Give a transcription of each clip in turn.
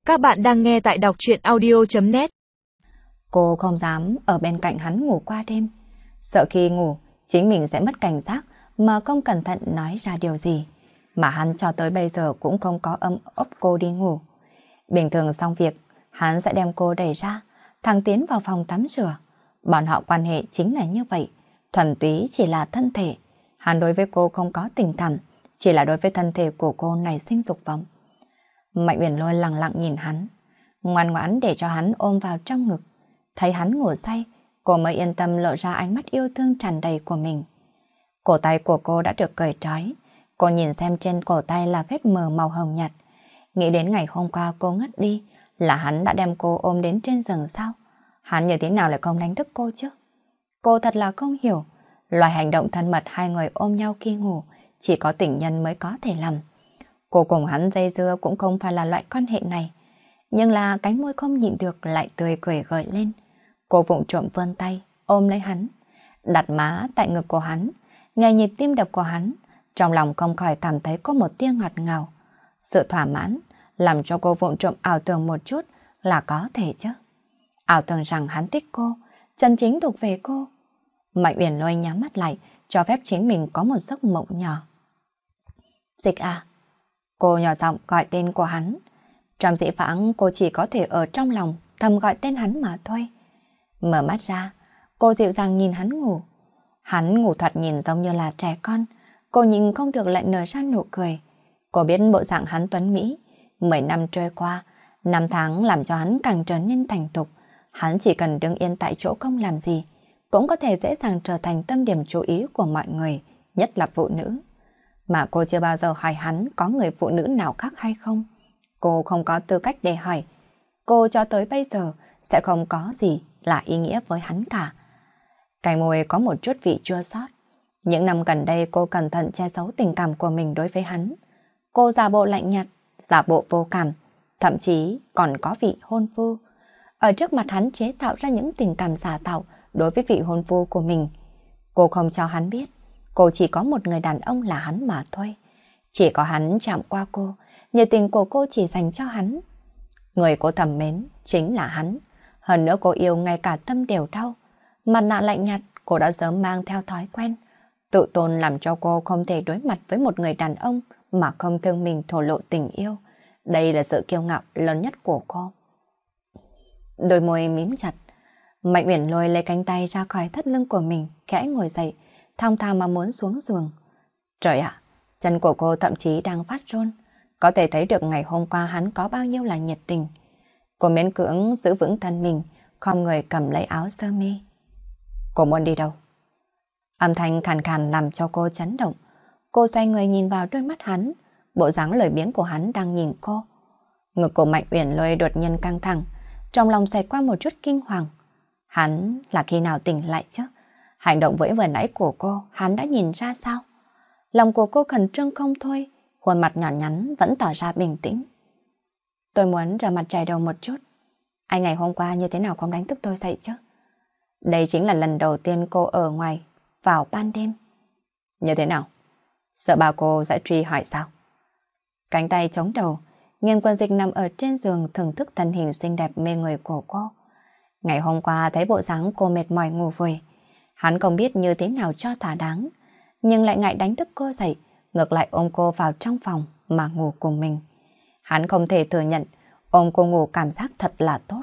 Các bạn đang nghe tại đọc truyện audio.net. Cô không dám ở bên cạnh hắn ngủ qua đêm. Sợ khi ngủ, chính mình sẽ mất cảnh giác mà không cẩn thận nói ra điều gì. Mà hắn cho tới bây giờ cũng không có ấp cô đi ngủ. Bình thường xong việc, hắn sẽ đem cô đẩy ra, thẳng tiến vào phòng tắm rửa. Bọn họ quan hệ chính là như vậy, thuần túy chỉ là thân thể. Hắn đối với cô không có tình cảm, chỉ là đối với thân thể của cô nảy sinh dục vọng. Mạnh Uyển Lôi lặng lặng nhìn hắn, ngoan ngoãn để cho hắn ôm vào trong ngực. Thấy hắn ngủ say, cô mới yên tâm lộ ra ánh mắt yêu thương tràn đầy của mình. Cổ tay của cô đã được cởi trói, cô nhìn xem trên cổ tay là vết mờ màu hồng nhạt. Nghĩ đến ngày hôm qua cô ngất đi, là hắn đã đem cô ôm đến trên giường sao? Hắn như thế nào lại không đánh thức cô chứ? Cô thật là không hiểu, loại hành động thân mật hai người ôm nhau khi ngủ, chỉ có tình nhân mới có thể làm. Cô cùng hắn dây dưa cũng không phải là loại quan hệ này. Nhưng là cánh môi không nhịn được lại tươi cười gợi lên. Cô vụng trộm vươn tay, ôm lấy hắn, đặt má tại ngực của hắn, nghe nhịp tim đập của hắn. Trong lòng không khỏi cảm thấy có một tia ngọt ngào. Sự thỏa mãn làm cho cô vụng trộm ảo tưởng một chút là có thể chứ. Ảo tưởng rằng hắn thích cô, chân chính thuộc về cô. Mạnh Uyển Lôi nhắm mắt lại, cho phép chính mình có một giấc mộng nhỏ. Dịch à? Cô nhỏ giọng gọi tên của hắn. Trong dĩ vãng cô chỉ có thể ở trong lòng thầm gọi tên hắn mà thôi. Mở mắt ra, cô dịu dàng nhìn hắn ngủ. Hắn ngủ thoạt nhìn giống như là trẻ con. Cô nhìn không được lại nở ra nụ cười. Cô biết bộ dạng hắn tuấn Mỹ. 10 năm trôi qua, 5 tháng làm cho hắn càng trở nên thành thục. Hắn chỉ cần đứng yên tại chỗ không làm gì, cũng có thể dễ dàng trở thành tâm điểm chú ý của mọi người, nhất là phụ nữ. Mà cô chưa bao giờ hỏi hắn có người phụ nữ nào khác hay không. Cô không có tư cách để hỏi. Cô cho tới bây giờ sẽ không có gì là ý nghĩa với hắn cả. Cái môi có một chút vị chua xót. Những năm gần đây cô cẩn thận che giấu tình cảm của mình đối với hắn. Cô giả bộ lạnh nhạt, giả bộ vô cảm, thậm chí còn có vị hôn phu. Ở trước mặt hắn chế tạo ra những tình cảm giả tạo đối với vị hôn phu của mình. Cô không cho hắn biết, cô chỉ có một người đàn ông là hắn mà thôi. Chỉ có hắn chạm qua cô, nhiệt tình của cô chỉ dành cho hắn. Người cô thầm mến chính là hắn. Hơn nữa cô yêu ngay cả tâm đều đau. Mặt nạ lạnh nhạt cô đã sớm mang theo thói quen. Tự tôn làm cho cô không thể đối mặt với một người đàn ông mà không thương mình thổ lộ tình yêu. Đây là sự kiêu ngạo lớn nhất của cô. Đôi môi mím chặt. Mạnh Uyển Lôi lấy cánh tay ra khỏi thắt lưng của mình, khẽ ngồi dậy, thong thả mà muốn xuống giường. Trời ạ, chân của cô thậm chí đang phát run. Có thể thấy được ngày hôm qua hắn có bao nhiêu là nhiệt tình. Cô miễn cưỡng giữ vững thân mình, khom người cầm lấy áo sơ mi. Cô muốn đi đâu? Âm thanh khàn khàn làm cho cô chấn động. Cô xoay người nhìn vào đôi mắt hắn, bộ dáng lười biếng của hắn đang nhìn cô. Ngực của Mạnh Uyển Lôi đột nhiên căng thẳng, trong lòng xẹt qua một chút kinh hoàng. Hắn là khi nào tỉnh lại chứ? Hành động vẫy vừa nãy của cô, hắn đã nhìn ra sao? Lòng của cô khẩn trương không thôi, khuôn mặt nhỏ nhắn vẫn tỏ ra bình tĩnh. Tôi muốn rửa mặt chải đầu một chút. Anh ngày hôm qua như thế nào không đánh thức tôi dậy chứ? Đây chính là lần đầu tiên cô ở ngoài vào ban đêm. Như thế nào? Sợ bà cô sẽ truy hỏi sao? Cánh tay chống đầu, Nghiêm Quân Dịch nằm ở trên giường thưởng thức thân hình xinh đẹp mê người của cô. Ngày hôm qua thấy bộ dáng cô mệt mỏi ngủ vùi, hắn không biết như thế nào cho thỏa đáng, nhưng lại ngại đánh thức cô dậy, ngược lại ôm cô vào trong phòng mà ngủ cùng mình. Hắn không thể thừa nhận ôm cô ngủ cảm giác thật là tốt.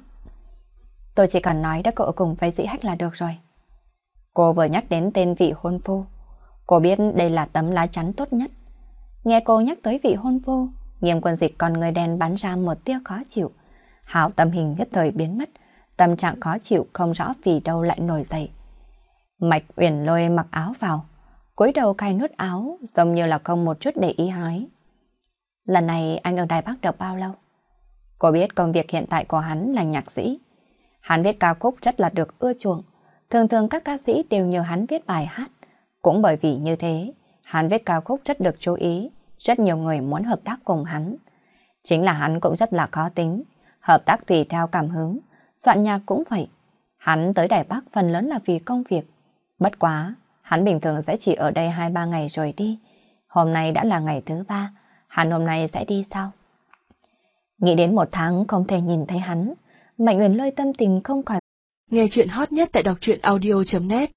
Tôi chỉ cần nói đã cậu cùng với Dĩ Hách là được rồi. Cô vừa nhắc đến tên vị hôn phu, cô biết đây là tấm lá chắn tốt nhất. Nghe cô nhắc tới vị hôn phu, Nghiêm Quân Dịch còn người đen bắn ra một tia khó chịu. Hảo tâm hình nhất thời biến mất, tâm trạng khó chịu không rõ vì đâu lại nổi dậy. Mạch Uyển Lôi mặc áo vào, cúi đầu cài nút áo, giống như là không một chút để ý nói. Lần này anh ở Đài Bắc được bao lâu? Cô biết công việc hiện tại của hắn là nhạc sĩ. Hắn viết ca khúc rất là được ưa chuộng. Thường thường các ca sĩ đều nhờ hắn viết bài hát. Cũng bởi vì như thế, hắn viết ca khúc rất được chú ý, rất nhiều người muốn hợp tác cùng hắn. Chính là hắn cũng rất là khó tính, hợp tác tùy theo cảm hứng, soạn nhạc cũng vậy. Hắn tới Đài Bắc phần lớn là vì công việc. Bất quá, hắn bình thường sẽ chỉ ở đây 2-3 ngày rồi đi. Hôm nay đã là ngày thứ 3, hắn hôm nay sẽ đi sao? Nghĩ đến 1 tháng không thể nhìn thấy hắn, Mạnh Uyển Lôi tâm tình không khỏi. Nghe chuyện hot nhất tại đọc truyện audio.net